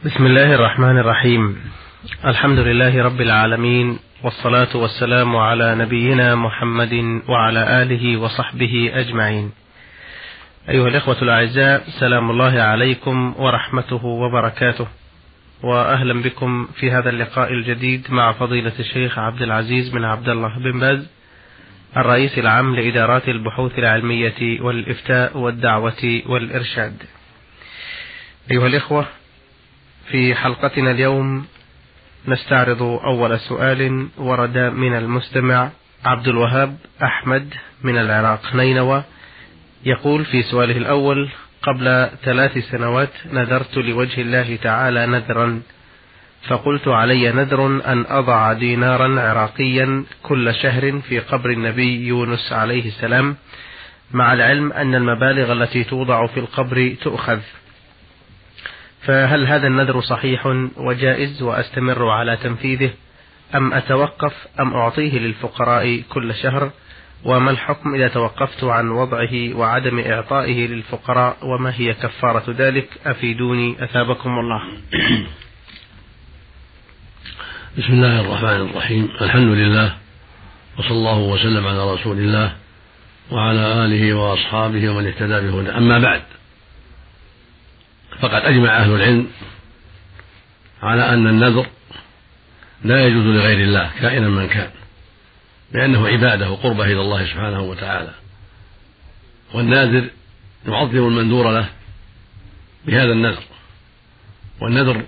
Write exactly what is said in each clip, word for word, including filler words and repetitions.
بسم الله الرحمن الرحيم. الحمد لله رب العالمين، والصلاة والسلام على نبينا محمد وعلى آله وصحبه أجمعين. أيها الإخوة الأعزاء، سلام الله عليكم ورحمته وبركاته، وأهلا بكم في هذا اللقاء الجديد مع فضيلة الشيخ عبد العزيز بن عبد الله بن باز، الرئيس العام لإدارات البحوث العلمية والإفتاء والدعوة والإرشاد. أيها الإخوة، في حلقتنا اليوم نستعرض أول سؤال ورد من المستمع عبد الوهاب أحمد من العراق نينوى. يقول في سؤاله الأول: قبل ثلاث سنوات نذرت لوجه الله تعالى نذرا، فقلت علي نذر أن أضع دينارا عراقيا كل شهر في قبر النبي يونس عليه السلام، مع العلم أن المبالغ التي توضع في القبر تؤخذ، فهل هذا النذر صحيح وجائز وأستمر على تنفيذه، أم أتوقف أم أعطيه للفقراء كل شهر؟ وما الحكم إذا توقفت عن وضعه وعدم إعطائه للفقراء، وما هي كفارة ذلك؟ أفيدوني أثابكم الله. بسم الله الرحمن الرحيم. الحمد لله، وصلى الله وسلم على رسول الله وعلى آله وأصحابه ومن اهتدى بهداه. أما بعد، فقد أجمع أهل العلم على أن النذر لا يجوز لغير الله كائنا من كان، لأنه عبادة وقربة إلى الله سبحانه وتعالى، والناذر يعظم المنذور له بهذا النذر. والنذر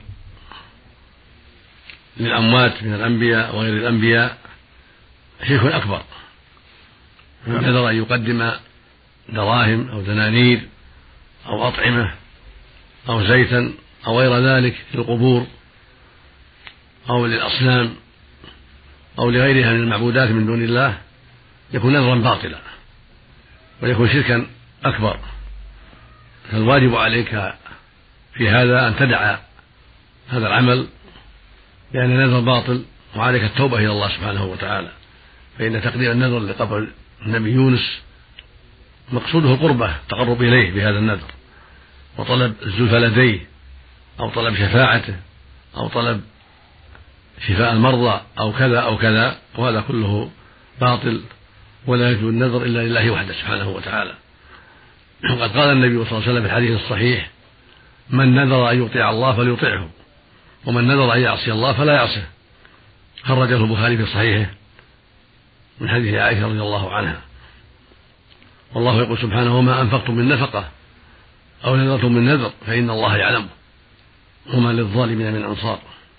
للأموات من الأنبياء وغير الأنبياء شرك أكبر، من نذر أن يقدم دراهم أو دنانير أو أطعمة أو زيتا أو غير ذلك للقبور أو للأصنام أو لغيرها من المعبودات من دون الله، يكون نذرا باطلا ويكون شركا أكبر. فالواجب عليك في هذا أن تدع هذا العمل، لأن النذر باطل، وعليك التوبة إلى الله سبحانه وتعالى. فإن تقديم النذر لقبر النبي يونس مقصوده قربة تقرب إليه بهذا النذر، وطلب الزلفى لديه أو طلب شفاعته أو طلب شفاء المرضى أو كذا أو كذا، وهذا كله باطل، ولا يجوز النذر إلا لله وحده سبحانه وتعالى. وقد قال النبي صلى الله عليه وسلم في الحديث الصحيح: من نذر أن يطيع الله فليطيعه، ومن نذر أن يعصي الله فلا يعصه. خرجه البخاري في صحيحه من حديث عائشة رضي الله عنها. والله يقول سبحانه: وما أنفقتم من نفقة أو نذرتم من نذر فإن الله يعلمه وما للظالمين من أنصار.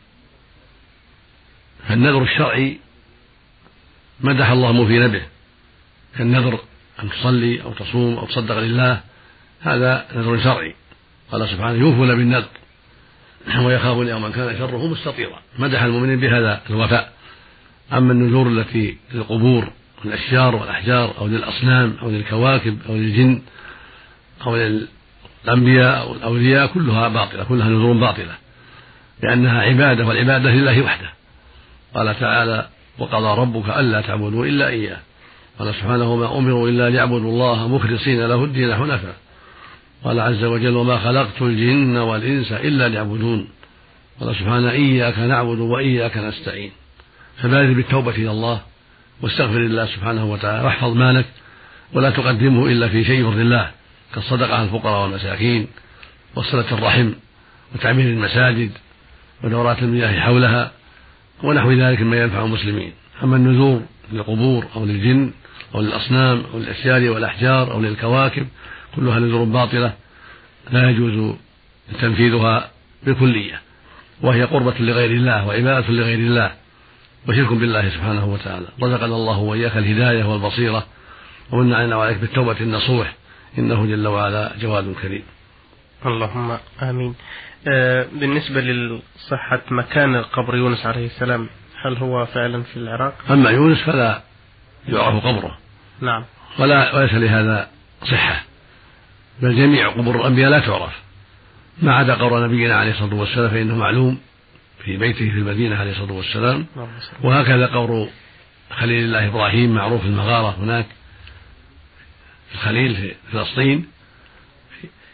فالنذر الشرعي مدح الله في نبيه، كالنذر أن تصلي أو تصوم أو تصدق لله، هذا نذر شرعي. قال سبحانه: يوفون بالنذر ويخافون يوما كان شره مستطيرا. مدح المؤمنين بهذا الوفاء. أما النذور التي للقبور والأشجار والأحجار أو للأصنام أو للكواكب أو للجن أو للأنبياء أو الأولياء، كلها باطلة، كلها نذور باطلة، لأنها عبادة، والعبادة لله وحده. قال تعالى: وقضى ربك ألا تعبدوا إلا إياه. قال سبحانه: وما أمروا إلا ليعبدوا الله مخلصين له الدين حنفاء. قال عز وجل: وما خلقت الجن والإنس إلا ليعبدون. قال سبحانه: إياك نعبد وإياك نستعين. فبادر بالتوبة إلى الله واستغفر الله سبحانه وتعالى، واحفظ مالك ولا تقدمه إلا في شيء يرضي الله، كالصدقة على الفقراء والمساكين وصلة الرحم وتعمير المساجد ودورات المياه حولها ونحو ذلك مما ينفع المسلمين. أما النذور للقبور أو للجن أو للأصنام أو للأشجار والأحجار أو للكواكب، كلها نذور باطلة لا يجوز تنفيذها بالكلية، وهي قربة لغير الله وعبادة لغير الله وشرك بالله سبحانه وتعالى. رزقنا الله وإياك الهداية والبصيرة، ومن علينا وعليك بالتوبة النصوح، إنه جل وعلا جواد كريم. اللهم آمين. آه بالنسبة لصحة مكان قبر يونس عليه السلام، هل هو فعلا في العراق؟ أما يونس فلا يعرف قبره، نعم، ولا وليس لهذا صحة، بل جميع قبور الأنبياء لا تعرف ما عدا قبر نبينا عليه الصلاة والسلام، فإنه معلوم في بيته في المدينة عليه الصلاة والسلام. وهكذا قبر خليل الله إبراهيم معروف في المغارة هناك في الخليل في فلسطين،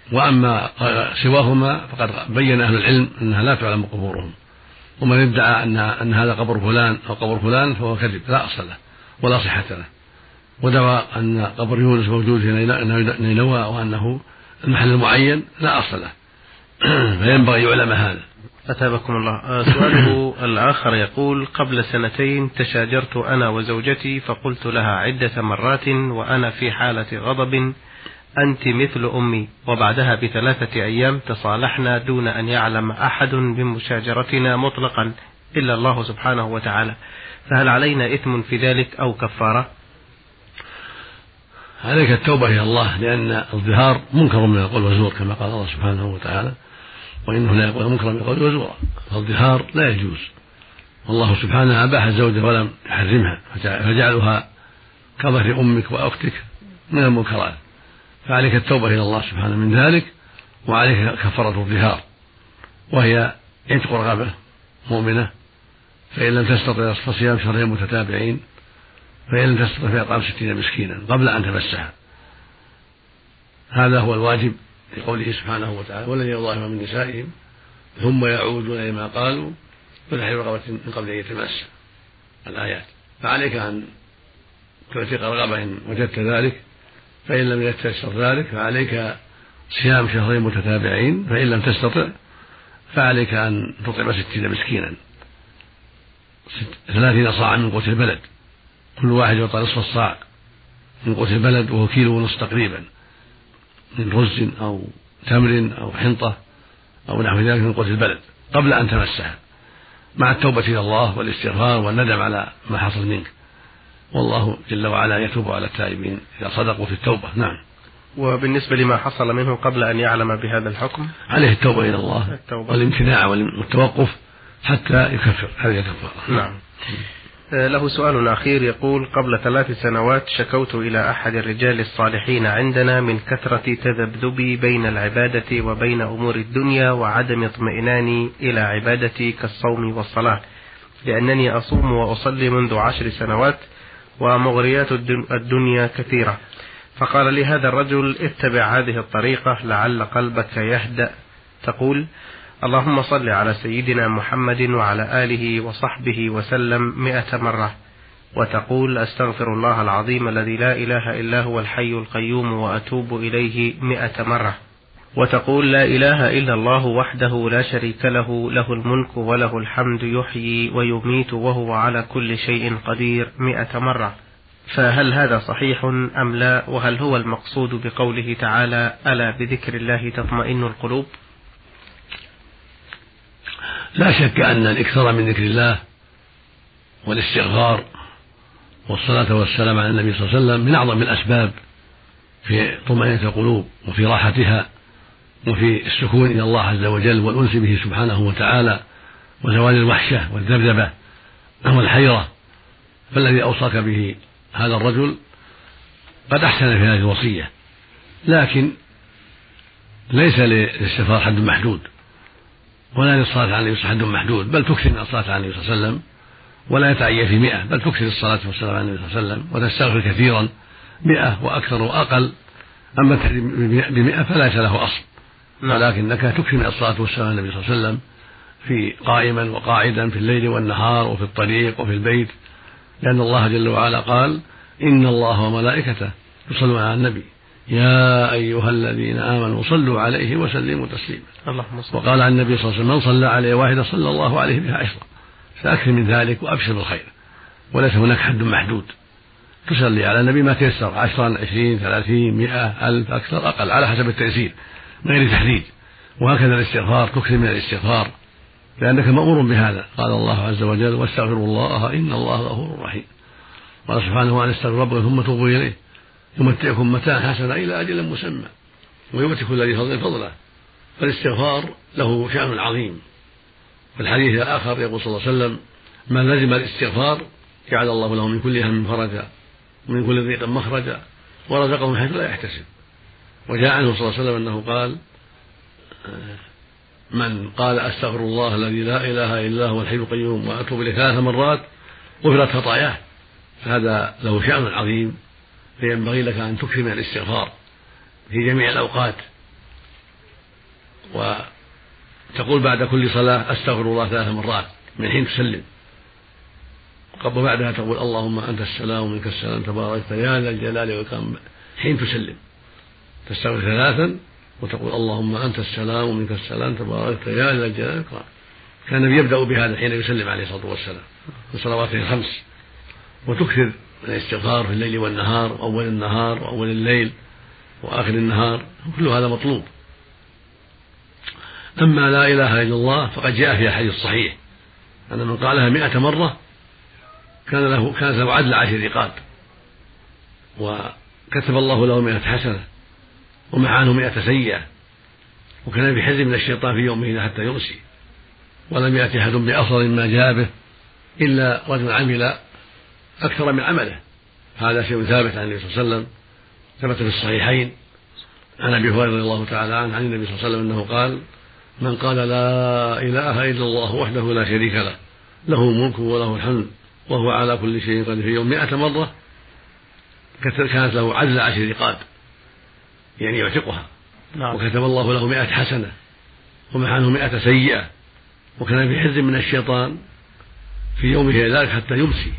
وأما سواهما فقد بين أهل العلم أنها لا تعلم قبورهم، ومن ادعى أن أن هذا قبر فلان أو قبر فلان فهو كذب لا أصل له ولا صحة له، ودعوى أن قبر يونس موجود في نينوى وأنه المحل المعين لا أصل له، فينبغي يعلم هذا. أثابكم الله. سؤاله الآخر يقول: قبل سنتين تشاجرت أنا وزوجتي، فقلت لها عدة مرات وأنا في حالة غضب: أنت مثل أمي. وبعدها بثلاثة أيام تصالحنا دون أن يعلم أحد بمشاجرتنا مطلقا إلا الله سبحانه وتعالى، فهل علينا إثم في ذلك أو كفارة؟ عليك التوبة إلى الله، لأن الظهار منكر من القول والزور كما قال الله سبحانه وتعالى: وإنه لا يقول منكر من القول والزور. فالظهار لا يجوز، والله سبحانه أباح الزوجة ولم يحرمها، فجعلها كظهر أمك وأختك من المنكرات، فعليك التوبة إلى الله سبحانه من ذلك، وعليك كفارة الظهار وهي عتق رقبة مؤمنة، فإن لم تستطع فصيام شهرين متتابعين، فإن لم تستطع فإطعام ستين مسكينا قبل أن تمسها. هذا هو الواجب لقوله سبحانه وتعالى: والذين يظاهرون من نسائهم ثم يعودون لما قالوا فتحرير رقبة من قبل أن يتمسى الآيات. فعليك أن تعتق رقبة إن وجدت ذلك، فإن لم يتيسر ذلك فعليك صيام شهرين متتابعين، فإن لم تستطع فعليك أن تطعم ستين مسكينا، ثلاثين صاعا من قوت البلد، كل واحد يعطى نصف الصاع من قوت البلد وهو كيلو ونصف تقريبا من رز أو تمر أو حنطة أو نحو ذلك من قوت البلد قبل أن تمسها، مع التوبة إلى الله والاستغفار والندم على ما حصل منك، والله جل وعلا يتوب على التائبين إذا صدقوا في التوبة. نعم. وبالنسبة لما حصل منه قبل أن يعلم بهذا الحكم عليه التوبة إلى الله التوبة. والامتناع والتوقف حتى يكفر، هذه كفارة. نعم. له سؤال أخير يقول: قبل ثلاث سنوات شكوت إلى أحد الرجال الصالحين عندنا من كثرة تذبذبي بين العبادة وبين أمور الدنيا وعدم اطمئناني إلى عبادتي كالصوم والصلاة، لأنني أصوم وأصلي منذ عشر سنوات ومغريات الدنيا كثيرة. فقال لي هذا الرجل: اتبع هذه الطريقة لعل قلبك يهدأ. تقول: اللهم صل على سيدنا محمد وعلى آله وصحبه وسلم مئة مرة، وتقول: أستغفر الله العظيم الذي لا إله إلا هو الحي القيوم وأتوب إليه مئة مرة، وتقول: لا إله إلا الله وحده لا شريك له، له الملك وله الحمد يحيي ويميت وهو على كل شيء قدير مئة مرة. فهل هذا صحيح أم لا؟ وهل هو المقصود بقوله تعالى: ألا بذكر الله تطمئن القلوب؟ لا شك أن الإكثار من ذكر الله والاستغفار والصلاة والسلام على النبي صلى الله عليه وسلم من أعظم الأسباب في طمأنينة القلوب وفي راحتها وفي السكون إلى الله عز وجل والأنس به سبحانه وتعالى وزوال الوحشة والذبذبة والحيرة. فالذي أوصاك به هذا الرجل قد أحسن في هذه الوصية، لكن ليس للاستغفار حد محدود ولا للصلاة على النبي حد محدود، بل تكثر من الصلاة على النبي صلى الله عليه وسلم ولا يتعين في مئة، بل تكثر الصلاة والسلام على النبي صلى الله عليه وسلم وتستغفر كثيرا مئة وأكثر وأقل. أما بمئة فليس له أصل، ولكنك تكثر من الصلاة والسلام على النبي صلى الله عليه وسلم في قائما وقاعدا في الليل والنهار وفي الطريق وفي البيت، لأن الله جل وعلا قال: إن الله وملائكته يصلون على النبي يا أيها الذين آمنوا صلوا عليه وسلموا تسليما. وقال عن النبي صلى الله عليه وسلم: من صلى عليه واحدة صلى الله عليه بها عشرة. فأكثر من ذلك وأبشر بالخير، وليس هناك حد محدود، تصلي على النبي ما تيسر، عشرا عشرين ثلاثين مئة ألف أكثر أقل على حسب التيسير من غير تحديد. وهكذا الاستغفار، تكثر من الاستغفار لأنك مأمور بهذا. قال الله عز وجل: واستغفروا الله إن الله غفور رحيم. قال سبحانه: وأن استغفروا ربكم ثم توبوا إليه يمتعكم متاعا حسنا إلى أجل مسمى ويؤتي كل ذي فضل فضله. فالاستغفار له شأن عظيم. في الحديث الآخر يقول صلى الله عليه وسلم: من لزم الاستغفار جعل الله له من كل هم فرجا ومن كل ضيق مخرجا ورزقه من حيث لا يحتسب. وجاء عنه صلى الله عليه وسلم أنه قال: من قال أستغفر الله الذي لا إله إلا هو الحي القيوم وأتوب إليه ثلاث مرات غفرت خطاياه. فهذا له شأن عظيم، فينبغي لك أن تكثر من الاستغفار في جميع الأوقات، وتقول بعد كل صلاة أستغفر الله ثلاث مرات من حين تسلم، قبل بعدها تقول اللهم أنت السلام ومنك السلام تباركت يا ذا الجلال والإكرام حين تسلم، تستغفر ثلاثا وتقول اللهم أنت السلام ومنك السلام تباركت يا ذا الجلال والإكرام. كان النبي يبدأ بهذا حين يسلم عليه الصلاة والسلام في صلواته الخمس، وتكثر من الاستغفار في الليل والنهار وأول النهار وأول الليل وآخر النهار، كل هذا مطلوب. أما لا إله إلا الله فقد جاء في حديث صحيح أن من قالها مئة مرة كان له كانت له عدل عشر رقاب، وكتب الله له مئة حسنة ومحى عنه مئة سيئة، وكان في حزب من الشيطان في يومه حتى يمسي، ولم يأتي أحد بأفضل ما جاء به إلا رجل عمل أكثر من عمله. هذا شيء ثابت عن النبي صلى الله عليه وسلم، ثبت في الصحيحين عن أبي هريرة رضي الله تعالى عنه عن النبي صلى الله عليه وسلم أنه قال: من قال لا إله إلا الله وحده لا شريك له له الملك وله الحمد وهو على كل شيء قدير في يوم مئة مرة كانت له عدل عشر رقاب، يعني يعتقها. نعم. وكتب الله له مئة حسنة ومحى عنه مئة سيئة، وكان في حزب من الشيطان في يومه ذلك حتى يمسي،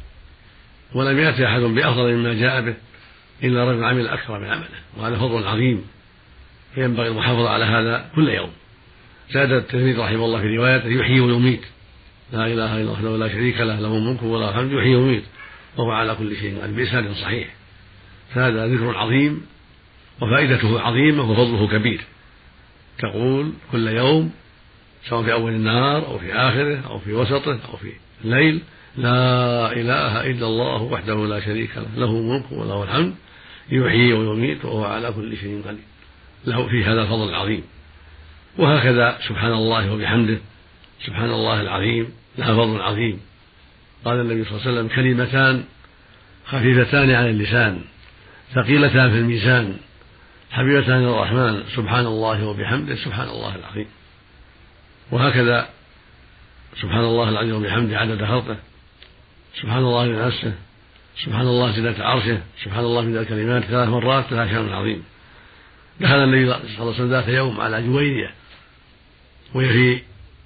ولم يأتي أحد بأفضل مما جاء به إلا رجل عمل أكثر من عمله، وهذا فضل عظيم ينبغي المحافظة على هذا كل يوم. زاد الترمذي رحمه الله في روايته: يحيي ويميت، لا إله إلا الله لا شريك له له الملك وله الحمد يحيي ويميت وهو على كل شيء قدير، بإسناد صحيح. فهذا ذكر عظيم وفائدته عظيمة وفضله كبير. تقول كل يوم سواء في أول النهار أو في آخره أو في وسطه أو في الليل: لا إله إلا الله وحده لا شريك له له الملك وله الحمد يحيي ويميت وهو على كل شيء قدير، له في هذا الفضل العظيم. وهكذا سبحان الله وبحمده سبحان الله العظيم لها فضل عظيم. قال النبي صلى الله عليه وسلم: كلمتان خفيفتان على اللسان ثقيلتان في الميزان حبيبتان الى الرحمن سبحان الله وبحمده سبحان الله العظيم. وهكذا سبحان الله العظيم وبحمده عدد خلقه، سبحان الله من نفسه، سبحان الله زينة عرشه، سبحان الله من الكلمات ثلاث مرات لها شأن عظيم. دخل النبي صلى الله عليه وسلم ذات يوم على جويرية وهي في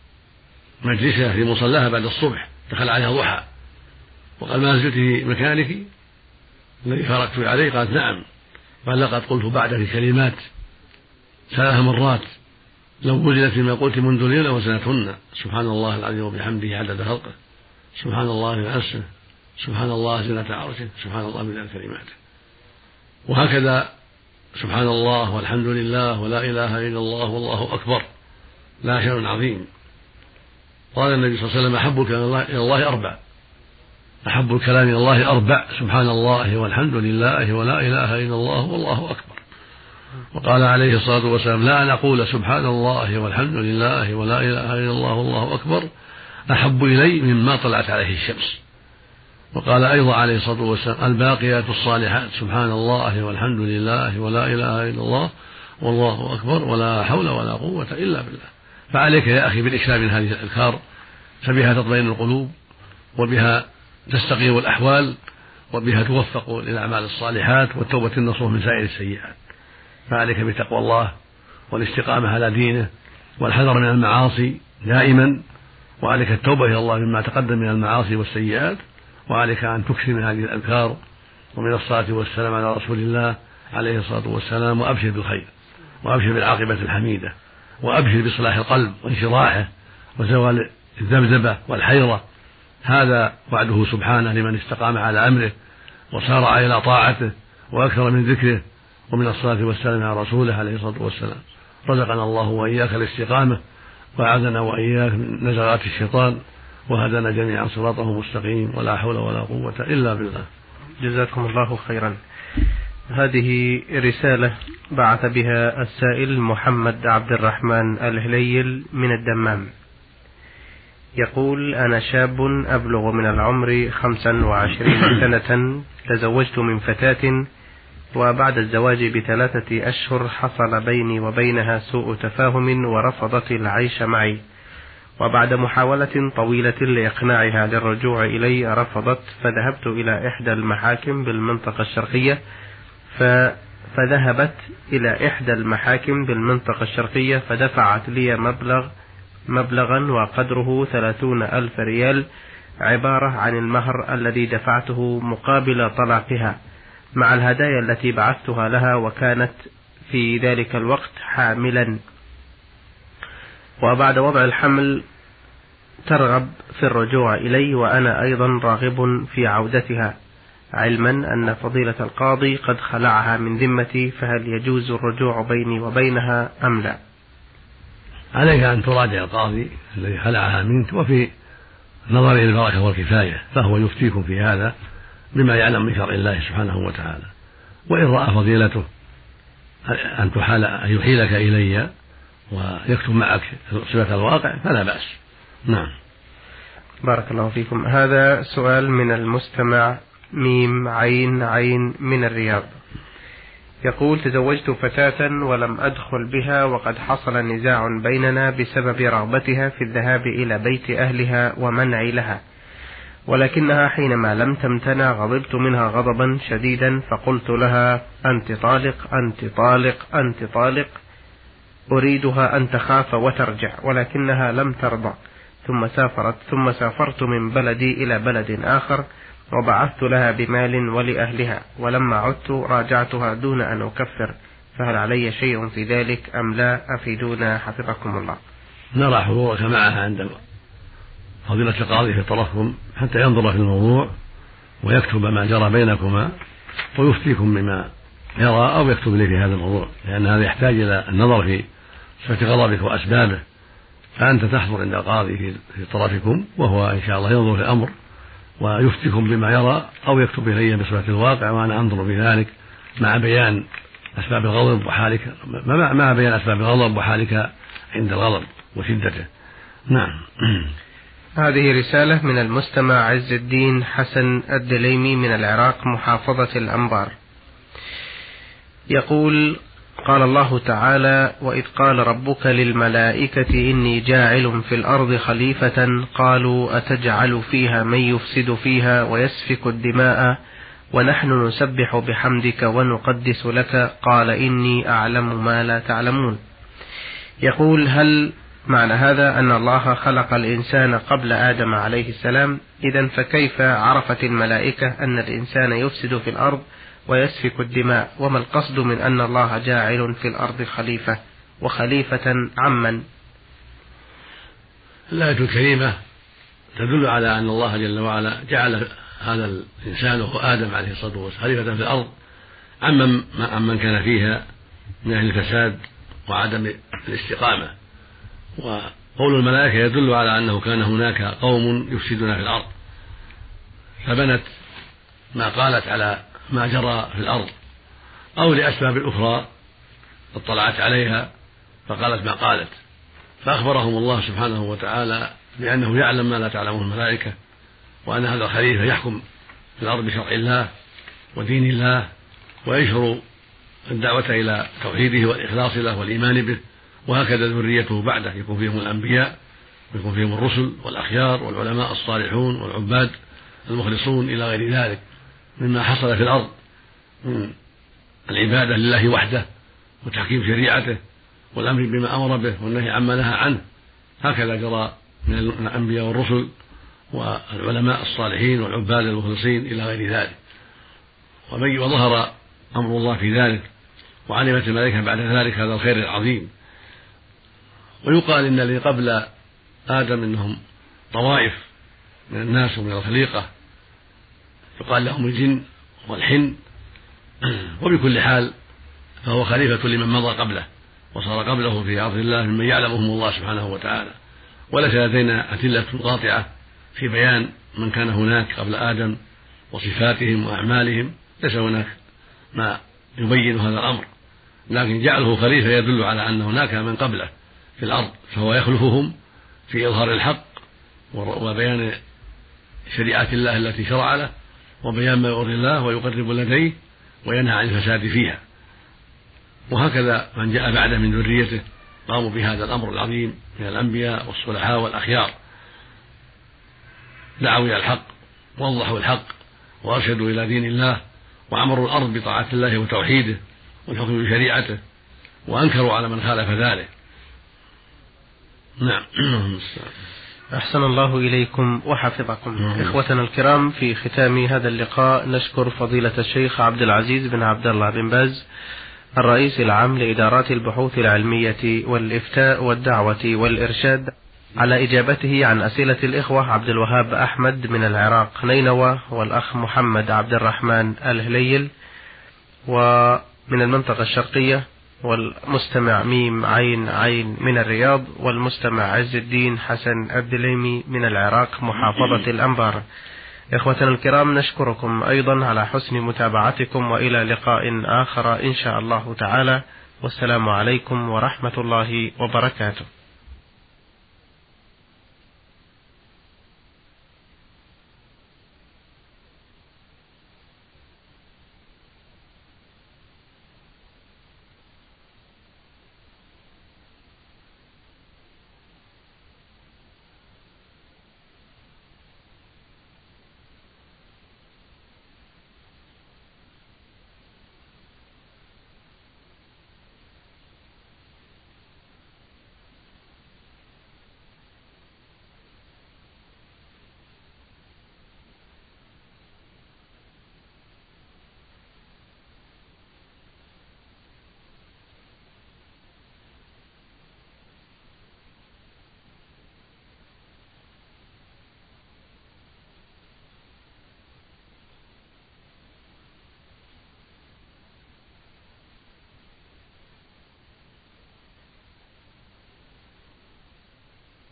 مجلسها في مصلاها بعد الصبح، دخل عليها ضحى وقال: ما زلت في مكانك الذي فارقت عليه؟ قالت: نعم. قال: لقد قلت بعدك كلمات ثلاث مرات لو وجدت فيما قلت منذ ليلة وزنتهن: سبحان الله العظيم وبحمده عدد خلقه، سبحان الله من نفسه، سبحان الله زينة عرشه، سبحان الله من الكلمات. وهكذا سبحان الله والحمد لله ولا إله إلا الله والله أكبر لا شيء عظيم. قال النبي صلى الله عليه وسلم: أحب الكلام إلى الله أربع أحب الكلام إلى الله أربع سبحان الله والحمد لله ولا إله إلا الله والله أكبر. وقال عليه الصلاة والسلام: لا أن أقول سبحان الله والحمد لله ولا إله إلا الله والله أكبر أحب إلي مما طلعت عليه الشمس. وقال أيضا عليه الصلاة والسلام: الباقيات الصالحات سبحان الله والحمد لله ولا إله إلا الله والله أكبر ولا حول ولا قوة إلا بالله. فعليك يا أخي بالإكثار من هذه الأذكار، فبها تطمئن القلوب وبها تستقيم الأحوال وبها توفق للأعمال الصالحات والتوبة النصوح من سائر السيئات. فعليك بتقوى الله والاستقامة على دينه والحذر من المعاصي دائما، وعليك التوبة إلى الله مما تقدم من المعاصي والسيئات، وعليك أن تكثر من هذه الأذكار ومن الصلاة والسلام على رسول الله عليه الصلاة والسلام. وأبشر بالخير وأبشر بالعاقبة الحميدة وأبشر بصلاح القلب وانشراحه وزوال الذبذبة والحيرة. هذا وعده سبحانه لمن استقام على أمره وسارع إلى طاعته وأكثر من ذكره ومن الصلاة والسلام على رسوله عليه الصلاة والسلام. رزقنا الله وإياك الاستقامة وأعاذنا وإياك من نزغات الشيطان وهدنا جميعا صراطه مستقيم ولا حول ولا قوة إلا بالله. جزاكم الله خيرا. هذه رسالة بعث بها السائل محمد عبد الرحمن الهليل من الدمام، يقول: أنا شاب أبلغ من العمر خمسا وعشرين سنة، تزوجت من فتاة، وبعد الزواج بثلاثة أشهر حصل بيني وبينها سوء تفاهم ورفضت العيش معي، وبعد محاولة طويلة لإقناعها للرجوع إلي رفضت، فذهبت إلى إحدى المحاكم بالمنطقة الشرقية فذهبت إلى إحدى المحاكم بالمنطقة الشرقية فدفعت لي مبلغ مبلغا وقدره ثلاثون ألف ريال، عبارة عن المهر الذي دفعته مقابل طلاقها مع الهدايا التي بعثتها لها، وكانت في ذلك الوقت حاملا، وبعد وضع الحمل ترغب في الرجوع إلي وأنا أيضا راغب في عودتها، علما أن فضيلة القاضي قد خلعها من ذمتي، فهل يجوز الرجوع بيني وبينها أم لا؟ عليك أن تراجع القاضي الذي خلعها منك، وفي نظره البركة والكفاية، فهو يفتيكم في هذا بما يعلم من شرع الله سبحانه وتعالى. وإن رأى فضيلته أن تحال أن يحيلك إلي ويكتب معك صفة الواقع فلا بأس. نعم. بارك الله فيكم. هذا سؤال من المستمع ميم عين عين من الرياض، يقول: تزوجت فتاة ولم أدخل بها، وقد حصل نزاع بيننا بسبب رغبتها في الذهاب إلى بيت أهلها ومنعي لها، ولكنها حينما لم تمتنع غضبت منها غضبا شديدا، فقلت لها: أنت طالق أنت طالق أنت طالق، أريدها أن تخاف وترجع، ولكنها لم ترضى، ثم سافرت ثم سافرت من بلدي إلى بلد آخر وبعثت لها بمال ولأهلها، ولما عدت راجعتها دون أن أكفر، فهل علي شيء في ذلك أم لا؟ أفيدونا حفظكم الله. نرى حضورك معها عند فضيلة القاضي في طرفكم حتى ينظر في الموضوع ويكتب ما جرى بينكما ويفتيكم بما يرى، أو يكتب لي في هذا الموضوع، لأن هذا يحتاج إلى النظر في صفة غضبك وأسبابه. فأنت تحضر عند القاضي في طرفكم، وهو إن شاء الله ينظر في الأمر ويفتيكم بما يرى، أو يكتب إلي بصفة الواقع وأنا أنظر في ذلك مع بيان أسباب الغضب وحالك مع بيان أسباب الغضب وحالك عند الغضب وشدته. نعم. هذه رسالة من المستمع عز الدين حسن الدليمي من العراق محافظة الأنبار، يقول: قال الله تعالى: وإذ قال ربك للملائكة إني جاعل في الأرض خليفة قالوا أتجعل فيها من يفسد فيها ويسفك الدماء ونحن نسبح بحمدك ونقدس لك قال إني أعلم ما لا تعلمون. يقول: هل معنى هذا أن الله خلق الإنسان قبل آدم عليه السلام؟ إذن فكيف عرفت الملائكة أن الإنسان يفسد في الأرض ويسفك الدماء؟ وما القصد من أن الله جاعل في الأرض خليفة، وخليفة عمن؟ الآية الكريمة تدل على أن الله جل وعلا جعل هذا الإنسان وهو آدم عليه الصلاة والسلام خليفة في الأرض عمن عمن كان فيها من أهل الفساد وعدم الاستقامة. وقول الملائكة يدل على أنه كان هناك قوم يفسدون في الأرض، فبنت ما قالت على ما جرى في الأرض، أو لأسباب أخرى اطلعت عليها فقالت ما قالت، فأخبرهم الله سبحانه وتعالى بأنه يعلم ما لا تعلمه الملائكة، وأن هذا الخليفة يحكم في الأرض بشرع الله ودين الله، ويشهر الدعوة إلى توحيده والإخلاص له والإيمان به، وهكذا ذريته بعده يكون فيهم الأنبياء ويكون فيهم الرسل والأخيار والعلماء الصالحون والعباد المخلصون إلى غير ذلك مما حصل في الأرض من العبادة لله وحده وتحكيم شريعته والأمر بما أمر به والنهي عما نهى عنه. هكذا جرى من الأنبياء والرسل والعلماء الصالحين والعباد المخلصين إلى غير ذلك. وظهر أمر الله في ذلك، وعلمت الملائكة بعد ذلك هذا الخير العظيم. ويقال إن الذي قبل آدم إنهم طوائف من الناس ومن الخليقة يقال لهم الجن والحن، وبكل حال فهو خليفة لمن مضى قبله وصار قبله في أرض الله ممن يعلمهم الله سبحانه وتعالى. وليس لدينا أدلة قاطعة في بيان من كان هناك قبل آدم وصفاتهم وأعمالهم، ليس هناك ما يبين هذا الأمر، لكن جعله خليفة يدل على أن هناك من قبله في الأرض، فهو يخلفهم في إظهار الحق وبيان شريعة الله التي شرع له وبيان ما يرضي الله ويقرب لديه وينهى عن الفساد فيها. وهكذا من جاء بعده من ذريته قاموا بهذا الأمر العظيم من الأنبياء والصلحاء والأخيار، دعوا إلى الحق ووضحوا الحق وأرشدوا إلى دين الله وعمروا الأرض بطاعة الله وتوحيده والحكم بشريعته، وأنكروا على من خالف ذلك. نعم. أحسن الله إليكم وحفظكم. إخوتنا الكرام، في ختام هذا اللقاء نشكر فضيلة الشيخ عبد العزيز بن عبد الله بن باز الرئيس العام لإدارات البحوث العلمية والإفتاء والدعوة والإرشاد على إجابته عن أسئلة الإخوة عبد الوهاب أحمد من العراق نينوى، والأخ محمد عبد الرحمن الهليل ومن المنطقة الشرقية، والمستمع ميم عين عين من الرياض، والمستمع عز الدين حسن الدليمي من العراق محافظة الأنبار. إخوتنا الكرام، نشكركم أيضا على حسن متابعتكم، وإلى لقاء آخر إن شاء الله تعالى، والسلام عليكم ورحمة الله وبركاته.